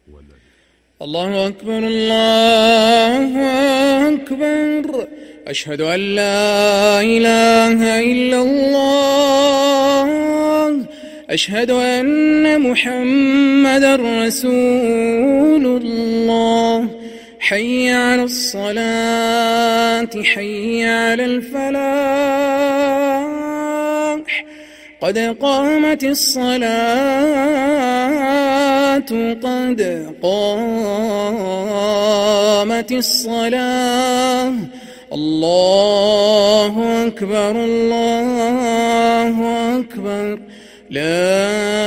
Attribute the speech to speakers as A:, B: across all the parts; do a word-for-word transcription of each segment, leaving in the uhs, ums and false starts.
A: الله أكبر الله أكبر. أشهد أن لا إله إلا الله. أشهد أن محمدًا رسول الله. حي على الصلاة حي على الفلاح. قد قامت الصلاة قد قامت الصلاة. الله أكبر الله أكبر. لا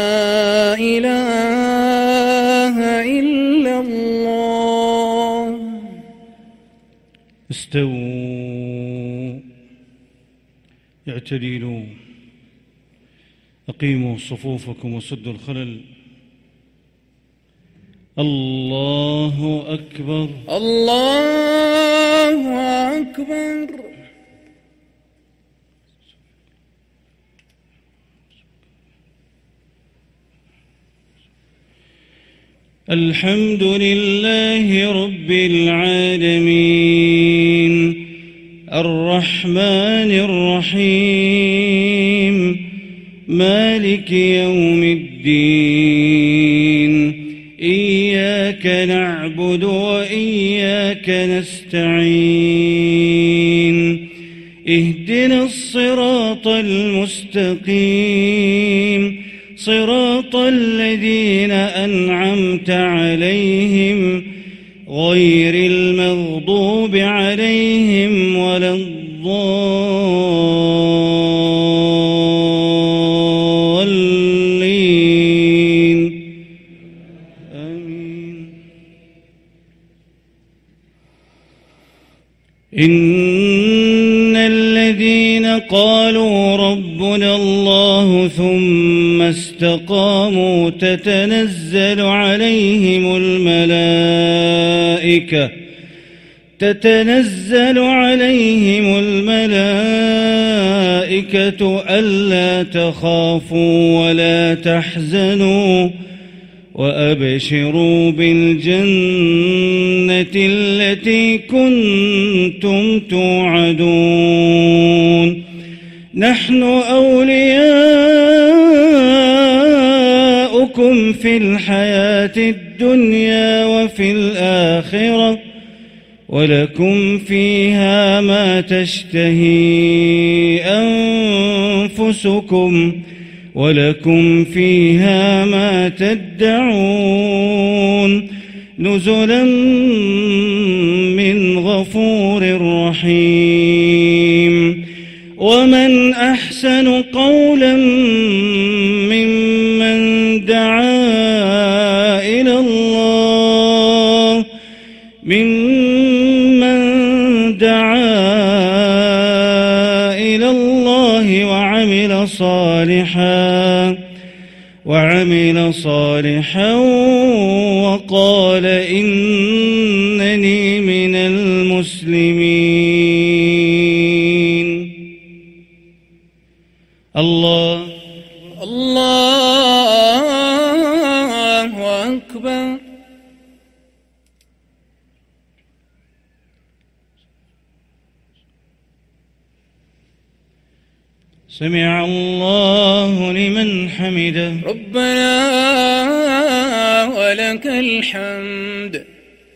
A: إله إلا الله.
B: استووا اعتدلوا أقيموا صفوفكم وسدوا الخلل. الله أكبر
A: الله أكبر.
B: الحمد لله رب العالمين الرحمن الرحيم مالك يوم الدين. إياك نعبد وإياك نستعين. اهدنا الصراط المستقيم صراط الذين أنعمت عليهم غير المغضوب عليهم ولا الضالين. آمين. إن الذين قالوا ربنا الله ثم استقاموا تتنزل عليهم الملائكة تتنزل عليهم الملائكة ألا تخافوا ولا تحزنوا وأبشروا بالجنة التي كنتم توعدون. نحن أولياؤكم في الحياة الدنيا وفي الآخرة ولكم فيها ما تشتهي أنفسكم ولكم فيها ما تدعون. نزلا من غفور رحيم. ومن أحسن قولا ممن دعا إلى الله ممن دعا إلى الله وعمل صالحا وعمل صالحا وقال إنني من المسلمين. الله
A: الله أكبر.
B: سمع الله لمن حمده.
A: ربنا ولك الحمد.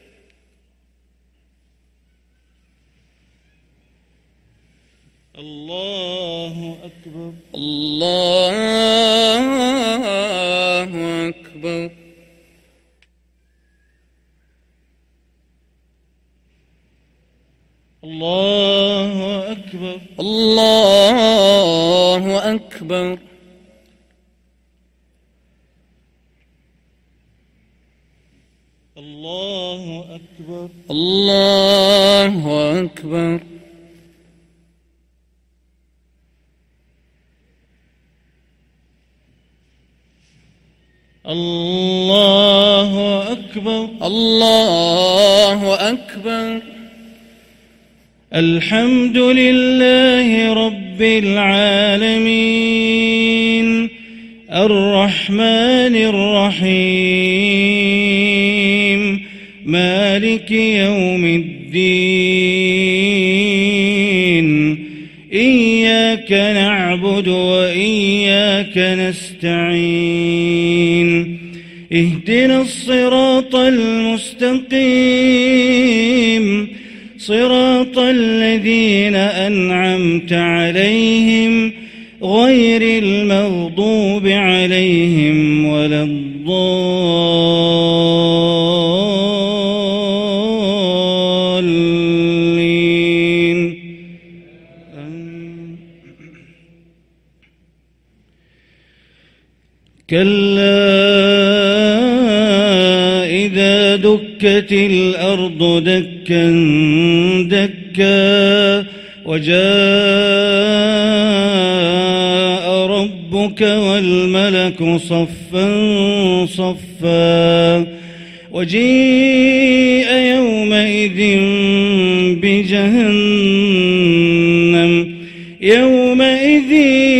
B: الله أكبر
A: الله أكبر.
B: الله أكبر
A: الله أكبر.
B: الله أكبر
A: الله أكبر.
B: الله أكبر
A: الله أكبر.
B: الحمد لله رب العالمين الرحمن الرحيم مالك يوم الدين إياك نعبد وإياك نستعين اهدنا الصراط المستقيم صراط الذين أنعمت عليهم غير المغضوب عليهم ولا الضالين. كلا إذا دكت الأرض دكا دكا وجاء ربك والملك صفا صفا وجيء يومئذ بجهنم يومئذ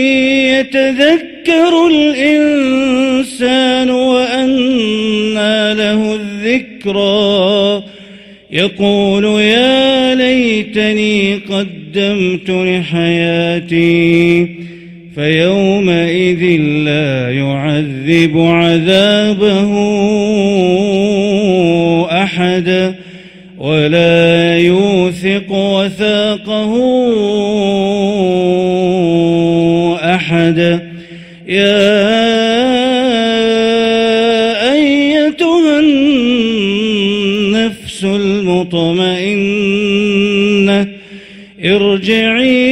B: يتذكر الإنسان وأنى له الذكرى يقول يا ليتني قدمت لحياتي فيومئذ لا يعذب عذابه أحد ولا يوثق وثاقه أحد. يا أيتها النفس المطمئنة ارجعي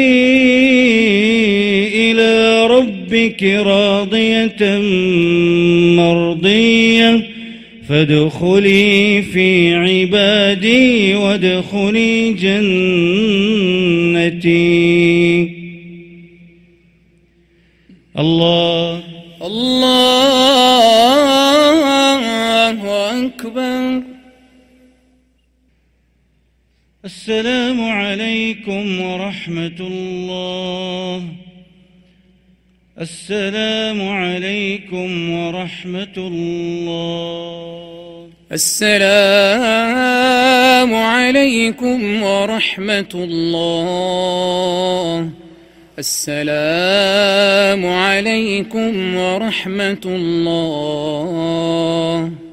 B: إلى ربك راضية مرضية فادخلي في عبادي وادخلي جنتي. الله
A: الله أكبر.
B: السلام عليكم ورحمة الله. السلام عليكم ورحمة الله.
A: السلام عليكم ورحمة الله. السلام عليكم ورحمة الله.